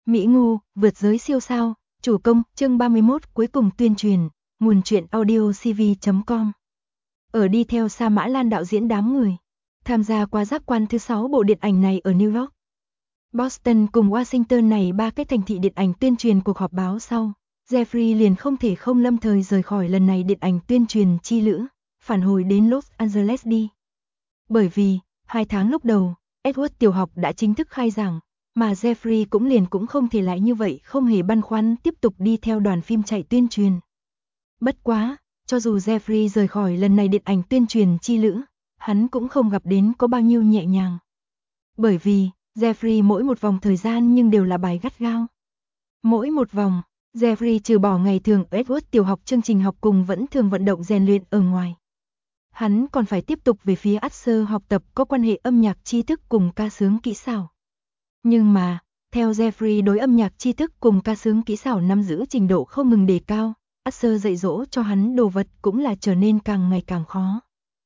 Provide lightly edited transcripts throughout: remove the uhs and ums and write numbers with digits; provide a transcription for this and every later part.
Mỹ Ngu, vượt giới siêu sao, chủ công, chương 31 cuối cùng tuyên truyền, nguồn truyện audio cv.com. Ở đi theo Sa Mã Lan đạo diễn đám người, tham gia qua giác quan thứ 6 bộ điện ảnh này ở New York, Boston cùng Washington này ba cái thành thị điện ảnh tuyên truyền cuộc họp báo sau. Jeffrey liền không thể không lâm thời rời khỏi lần này điện ảnh tuyên truyền chi lữ, phản hồi đến Los Angeles đi. Bởi vì, 2 tháng lúc đầu, Edward tiểu học đã chính thức khai giảng, mà Jeffrey cũng không thể lại như vậy không hề băn khoăn tiếp tục đi theo đoàn phim chạy tuyên truyền. Bất quá, cho dù Jeffrey rời khỏi lần này điện ảnh tuyên truyền chi lữ, hắn cũng không gặp đến có bao nhiêu nhẹ nhàng. Bởi vì, Jeffrey mỗi một vòng thời gian nhưng đều là bài gắt gao. Mỗi một vòng, Jeffrey trừ bỏ ngày thường Edward tiểu học chương trình học cùng vẫn thường vận động rèn luyện ở ngoài. Hắn còn phải tiếp tục về phía Arthur học tập có quan hệ âm nhạc tri thức cùng ca sướng kỹ xảo. Nhưng mà, theo Jeffrey đối âm nhạc tri thức cùng ca sướng kỹ xảo nắm giữ trình độ không ngừng đề cao, Arthur dạy dỗ cho hắn đồ vật cũng là trở nên càng ngày càng khó.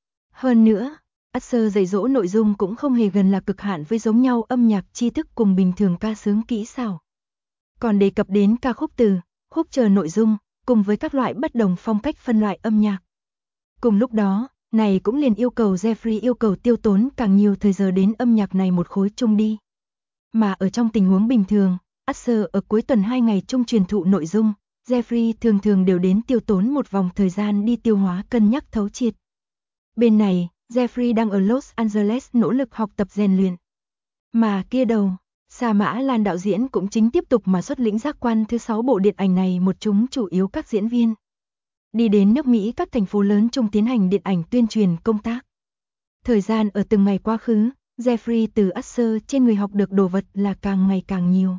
Hơn nữa, Arthur dạy dỗ nội dung cũng không hề gần là cực hạn với giống nhau âm nhạc tri thức cùng bình thường ca sướng kỹ xảo. Còn đề cập đến ca khúc từ, khúc chờ nội dung, cùng với các loại bất đồng phong cách phân loại âm nhạc. Cùng lúc đó, này cũng liền yêu cầu Jeffrey yêu cầu tiêu tốn càng nhiều thời giờ đến âm nhạc này một khối chung đi. Mà ở trong tình huống bình thường, Arthur ở cuối tuần 2 ngày chung truyền thụ nội dung, Jeffrey thường đều đến tiêu tốn một vòng thời gian đi tiêu hóa cân nhắc thấu triệt. Bên này, Jeffrey đang ở Los Angeles nỗ lực học tập rèn luyện. Mà kia đầu, Sa Mã Lan đạo diễn cũng chính tiếp tục mà xuất lĩnh giác quan thứ 6 bộ điện ảnh này một chúng chủ yếu các diễn viên. Đi đến nước Mỹ các thành phố lớn chung tiến hành điện ảnh tuyên truyền công tác. Thời gian ở từng ngày quá khứ, Jeffrey từ Arthur trên người học được đồ vật là càng ngày càng nhiều.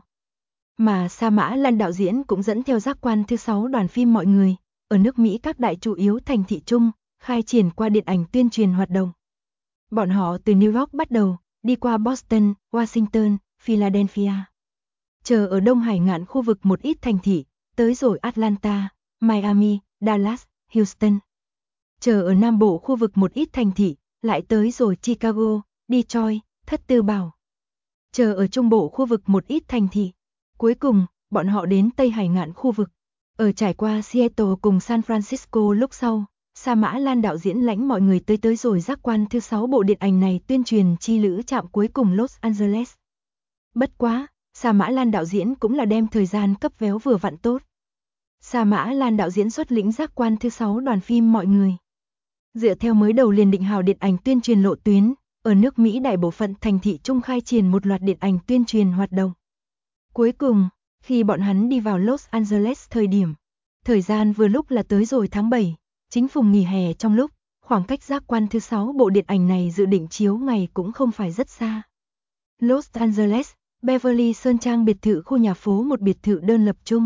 Mà Sa Mã Lan đạo diễn cũng dẫn theo giác quan thứ 6 đoàn phim mọi người, ở nước Mỹ các đại chủ yếu thành thị chung, khai triển qua điện ảnh tuyên truyền hoạt động. Bọn họ từ New York bắt đầu, đi qua Boston, Washington, Philadelphia. Chờ ở Đông Hải ngạn khu vực một ít thành thị, tới rồi Atlanta, Miami, Dallas, Houston. Chờ ở Nam Bộ khu vực một ít thành thị, lại tới rồi Chicago, Detroit, Thất Tư Bảo. Chờ ở Trung Bộ khu vực một ít thành thị. Cuối cùng, bọn họ đến Tây Hải ngạn khu vực. Ở trải qua Seattle cùng San Francisco lúc sau, Sa Mã Lan đạo diễn lãnh mọi người tới rồi giác quan thứ 6 bộ điện ảnh này tuyên truyền chi lữ chạm cuối cùng Los Angeles. Bất quá, Sa Mã Lan đạo diễn cũng là đem thời gian cấp véo vừa vặn tốt. Sa Mã Lan đạo diễn xuất lĩnh giác quan thứ 6 đoàn phim mọi người. Dựa theo mới đầu liền định hào điện ảnh tuyên truyền lộ tuyến, ở nước Mỹ đại bộ phận thành thị trung khai triển một loạt điện ảnh tuyên truyền hoạt động. Cuối cùng, khi bọn hắn đi vào Los Angeles thời gian vừa lúc là tới rồi tháng 7, chính phùng nghỉ hè trong lúc, khoảng cách giác quan thứ 6 bộ điện ảnh này dự định chiếu ngày cũng không phải rất xa. Los Angeles, Beverly Sơn Trang biệt thự khu nhà phố một biệt thự đơn lập chung.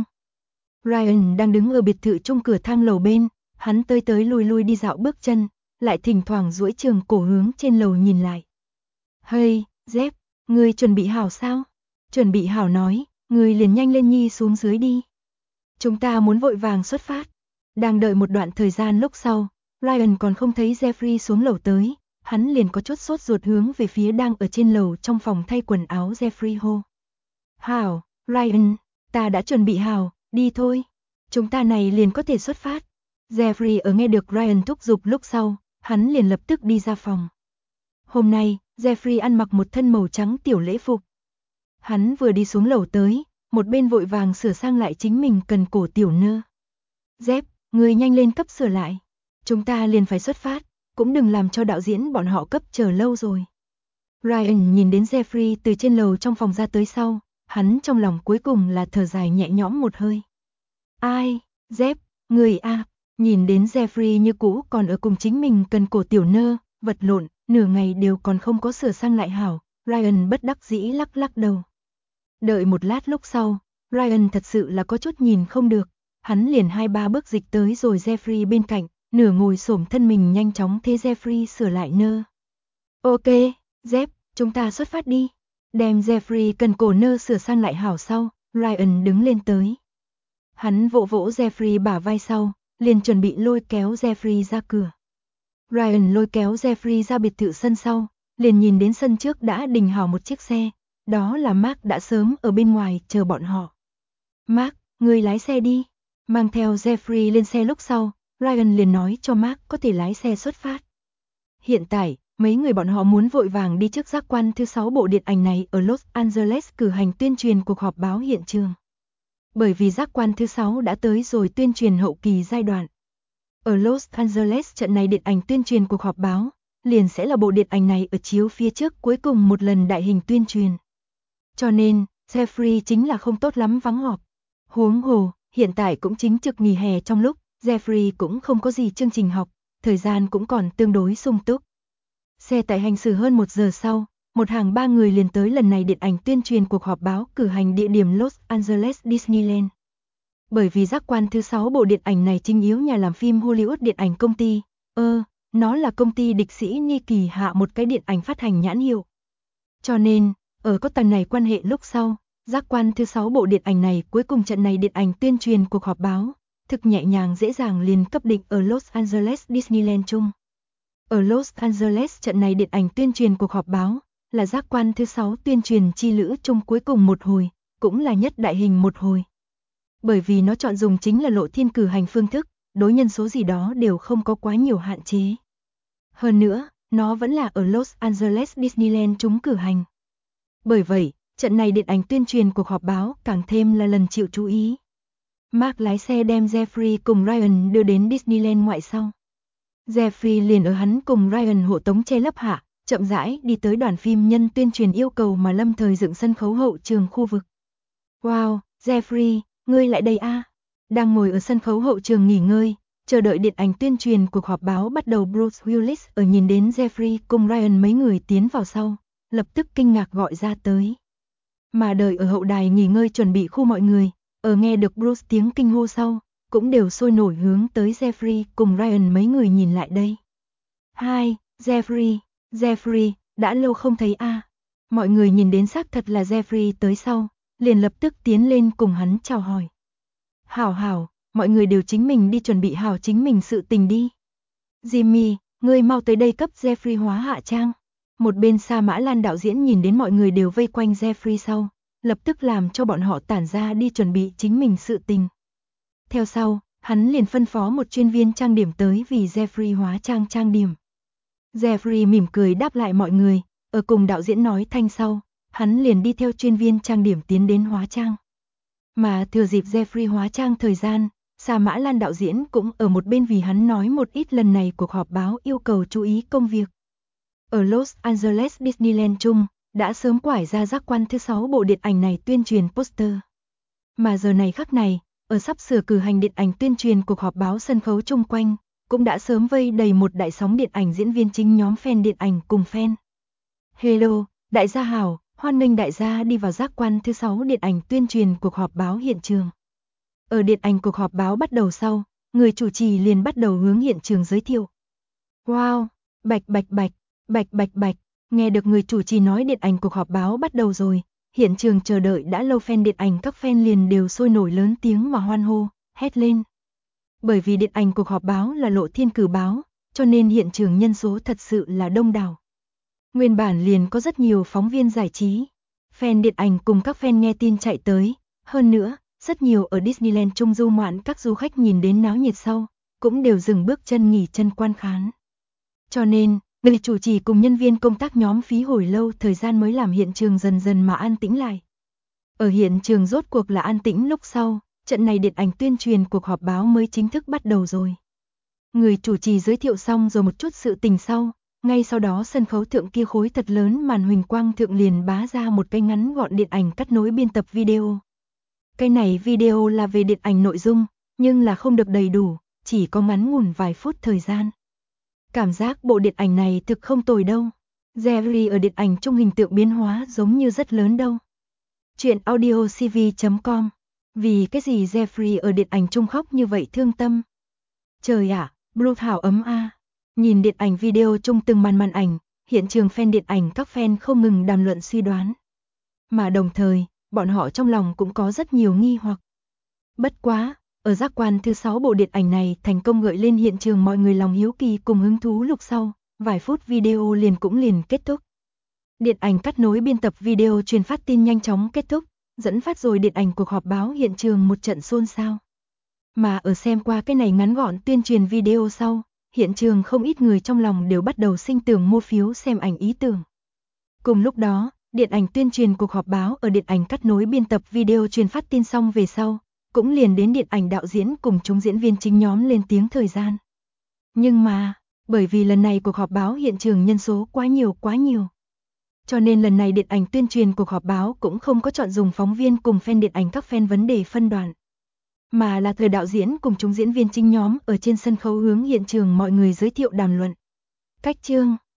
Ryan đang đứng ở biệt thự chung cửa thang lầu bên, hắn tới lui đi dạo bước chân, lại thỉnh thoảng duỗi trường cổ hướng trên lầu nhìn lại. Hey, Jeff, ngươi chuẩn bị hảo sao? Chuẩn bị hảo nói, ngươi liền nhanh lên nhi xuống dưới đi. Chúng ta muốn vội vàng xuất phát. Đang đợi một đoạn thời gian lúc sau, Ryan còn không thấy Jeffrey xuống lầu tới, hắn liền có chút sốt ruột hướng về phía đang ở trên lầu trong phòng thay quần áo Jeffrey hô. Hảo, Ryan, ta đã chuẩn bị hảo, đi thôi. Chúng ta này liền có thể xuất phát. Jeffrey ở nghe được Ryan thúc giục lúc sau, hắn liền lập tức đi ra phòng. Hôm nay, Jeffrey ăn mặc một thân màu trắng tiểu lễ phục. Hắn vừa đi xuống lầu tới, một bên vội vàng sửa sang lại chính mình cần cổ tiểu nơ. Jeff, ngươi nhanh lên cấp sửa lại. Chúng ta liền phải xuất phát, cũng đừng làm cho đạo diễn bọn họ cấp chờ lâu rồi. Ryan nhìn đến Jeffrey từ trên lầu trong phòng ra tới sau, hắn trong lòng cuối cùng là thở dài nhẹ nhõm một hơi. Ai, Jeff, người a, nhìn đến Jeffrey như cũ còn ở cùng chính mình cần cổ tiểu nơ, vật lộn, nửa ngày đều còn không có sửa sang lại hảo, Ryan bất đắc dĩ lắc đầu. Đợi một lát lúc sau, Ryan thật sự là có chút nhìn không được, hắn liền 2-3 bước dịch tới rồi Jeffrey bên cạnh, nửa ngồi xổm thân mình nhanh chóng thế Jeffrey sửa lại nơ. Ok, Jeff, chúng ta xuất phát đi. Đem Jeffrey cần cổ nơ sửa sang lại hảo sau, Ryan đứng lên tới. Hắn vỗ Jeffrey bả vai sau, liền chuẩn bị lôi kéo Jeffrey ra cửa. Ryan lôi kéo Jeffrey ra biệt thự sân sau, liền nhìn đến sân trước đã đình hảo một chiếc xe, đó là Mark đã sớm ở bên ngoài chờ bọn họ. Mark, ngươi lái xe đi. Mang theo Jeffrey lên xe lúc sau, Ryan liền nói cho Mark có thể lái xe xuất phát. Hiện tại, mấy người bọn họ muốn vội vàng đi trước giác quan thứ 6 bộ điện ảnh này ở Los Angeles cử hành tuyên truyền cuộc họp báo hiện trường. Bởi vì giác quan thứ 6 đã tới rồi tuyên truyền hậu kỳ giai đoạn. Ở Los Angeles trận này điện ảnh tuyên truyền cuộc họp báo, liền sẽ là bộ điện ảnh này ở chiếu phía trước cuối cùng một lần đại hình tuyên truyền. Cho nên, Jeffrey chính là không tốt lắm vắng họp. Huống hồ, hiện tại cũng chính trực nghỉ hè trong lúc, Jeffrey cũng không có gì chương trình học, thời gian cũng còn tương đối sung túc. Xe tải hành xử hơn 1 giờ sau, một hàng 3 người liền tới lần này điện ảnh tuyên truyền cuộc họp báo cử hành địa điểm Los Angeles Disneyland. Bởi vì giác quan thứ 6 bộ điện ảnh này chính yếu nhà làm phim Hollywood điện ảnh công ty, nó là công ty địch sĩ Ni Kỳ hạ một cái điện ảnh phát hành nhãn hiệu. Cho nên, ở có tầng này quan hệ lúc sau, giác quan thứ 6 bộ điện ảnh này cuối cùng trận này điện ảnh tuyên truyền cuộc họp báo, thực nhẹ nhàng dễ dàng liền cấp định ở Los Angeles Disneyland chung. Ở Los Angeles trận này điện ảnh tuyên truyền cuộc họp báo, là giác quan thứ 6 tuyên truyền chi lữ chung cuối cùng một hồi, cũng là nhất đại hình một hồi. Bởi vì nó chọn dùng chính là lộ thiên cử hành phương thức, đối nhân số gì đó đều không có quá nhiều hạn chế. Hơn nữa, nó vẫn là ở Los Angeles Disneyland chúng cử hành. Bởi vậy, trận này điện ảnh tuyên truyền cuộc họp báo càng thêm là lần chịu chú ý. Mark lái xe đem Jeffrey cùng Ryan đưa đến Disneyland ngoại sau. Jeffrey liền ở hắn cùng Ryan hộ tống che lấp hạ, chậm rãi đi tới đoàn phim nhân tuyên truyền yêu cầu mà lâm thời dựng sân khấu hậu trường khu vực. Wow, Jeffrey, ngươi lại đây a? Đang ngồi ở sân khấu hậu trường nghỉ ngơi, chờ đợi điện ảnh tuyên truyền cuộc họp báo bắt đầu Bruce Willis ở nhìn đến Jeffrey cùng Ryan mấy người tiến vào sau, lập tức kinh ngạc gọi ra tới. Mà đợi ở hậu đài nghỉ ngơi chuẩn bị khu mọi người, ở nghe được Bruce tiếng kinh hô sau, cũng đều sôi nổi hướng tới Jeffrey cùng Ryan mấy người nhìn lại đây. Hi, Jeffrey, đã lâu không thấy a. Mọi người nhìn đến xác thật là Jeffrey tới sau, liền lập tức tiến lên cùng hắn chào hỏi. Hảo, mọi người đều chính mình đi chuẩn bị hảo chính mình sự tình đi. Jimmy, ngươi mau tới đây cấp Jeffrey hóa hạ trang. Một bên Sa Mã Lan đạo diễn nhìn đến mọi người đều vây quanh Jeffrey sau, lập tức làm cho bọn họ tản ra đi chuẩn bị chính mình sự tình. Theo sau, hắn liền phân phó một chuyên viên trang điểm tới vì Jeffrey hóa trang điểm. Jeffrey mỉm cười đáp lại mọi người, ở cùng đạo diễn nói thanh sau, hắn liền đi theo chuyên viên trang điểm tiến đến hóa trang. Mà thừa dịp Jeffrey hóa trang thời gian, Sa Mã Lan đạo diễn cũng ở một bên vì hắn nói một ít lần này cuộc họp báo yêu cầu chú ý công việc. Ở Los Angeles Disneyland chung, đã sớm quải ra giác quan thứ 6 bộ điện ảnh này tuyên truyền poster. Mà giờ này khắc này, ở sắp sửa cử hành điện ảnh tuyên truyền cuộc họp báo sân khấu chung quanh, cũng đã sớm vây đầy một đại sóng điện ảnh diễn viên chính nhóm fan điện ảnh cùng fan. Hello, đại gia hảo, hoan nghênh đại gia đi vào giác quan thứ 6 điện ảnh tuyên truyền cuộc họp báo hiện trường. Ở điện ảnh cuộc họp báo bắt đầu sau, người chủ trì liền bắt đầu hướng hiện trường giới thiệu. Wow, bạch, nghe được người chủ trì nói điện ảnh cuộc họp báo bắt đầu rồi, hiện trường chờ đợi đã lâu fan điện ảnh các fan liền đều sôi nổi lớn tiếng mà hoan hô, hét lên. Bởi vì điện ảnh cuộc họp báo là lộ thiên cử báo, cho nên hiện trường nhân số thật sự là đông đảo. Nguyên bản liền có rất nhiều phóng viên giải trí, fan điện ảnh cùng các fan nghe tin chạy tới, hơn nữa, rất nhiều ở Disneyland chung du ngoạn các du khách nhìn đến náo nhiệt sau, cũng đều dừng bước chân nghỉ chân quan khán. Cho nên, người chủ trì cùng nhân viên công tác nhóm phí hồi lâu thời gian mới làm hiện trường dần dần mà an tĩnh lại. Ở hiện trường rốt cuộc là an tĩnh lúc sau, trận này điện ảnh tuyên truyền cuộc họp báo mới chính thức bắt đầu rồi. Người chủ trì giới thiệu xong rồi một chút sự tình sau, ngay sau đó sân khấu thượng kia khối thật lớn màn huỳnh quang thượng liền bá ra một cái ngắn gọn điện ảnh cắt nối biên tập video. Cái này video là về điện ảnh nội dung, nhưng là không được đầy đủ, chỉ có ngắn ngủn vài phút thời gian. Cảm giác bộ điện ảnh này thực không tồi đâu. Jerry ở điện ảnh chung hình tượng biến hóa giống như rất lớn đâu. Chuyện audiocv.com. Vì cái gì Jeffrey ở điện ảnh chung khóc như vậy thương tâm? Trời ạ, Blue hảo ấm a. Nhìn điện ảnh video chung từng màn ảnh, hiện trường fan điện ảnh các fan không ngừng đàm luận suy đoán. Mà đồng thời, bọn họ trong lòng cũng có rất nhiều nghi hoặc. Bất quá, ở giác quan thứ 6 bộ điện ảnh này thành công gợi lên hiện trường mọi người lòng hiếu kỳ cùng hứng thú lúc sau, vài phút video liền kết thúc. Điện ảnh cắt nối biên tập video truyền phát tin nhanh chóng kết thúc, dẫn phát rồi điện ảnh cuộc họp báo hiện trường một trận xôn xao. Mà ở xem qua cái này ngắn gọn tuyên truyền video sau, hiện trường không ít người trong lòng đều bắt đầu sinh tưởng mua phiếu xem ảnh ý tưởng. Cùng lúc đó, điện ảnh tuyên truyền cuộc họp báo ở điện ảnh cắt nối biên tập video truyền phát tin xong về sau, cũng liền đến điện ảnh đạo diễn cùng chúng diễn viên chính nhóm lên tiếng thời gian. Nhưng mà, bởi vì lần này cuộc họp báo hiện trường nhân số quá nhiều. Cho nên lần này điện ảnh tuyên truyền cuộc họp báo cũng không có chọn dùng phóng viên cùng fan điện ảnh các fan vấn đề phân đoạn. Mà là thời đạo diễn cùng chúng diễn viên chính nhóm ở trên sân khấu hướng hiện trường mọi người giới thiệu đàm luận. Cách chương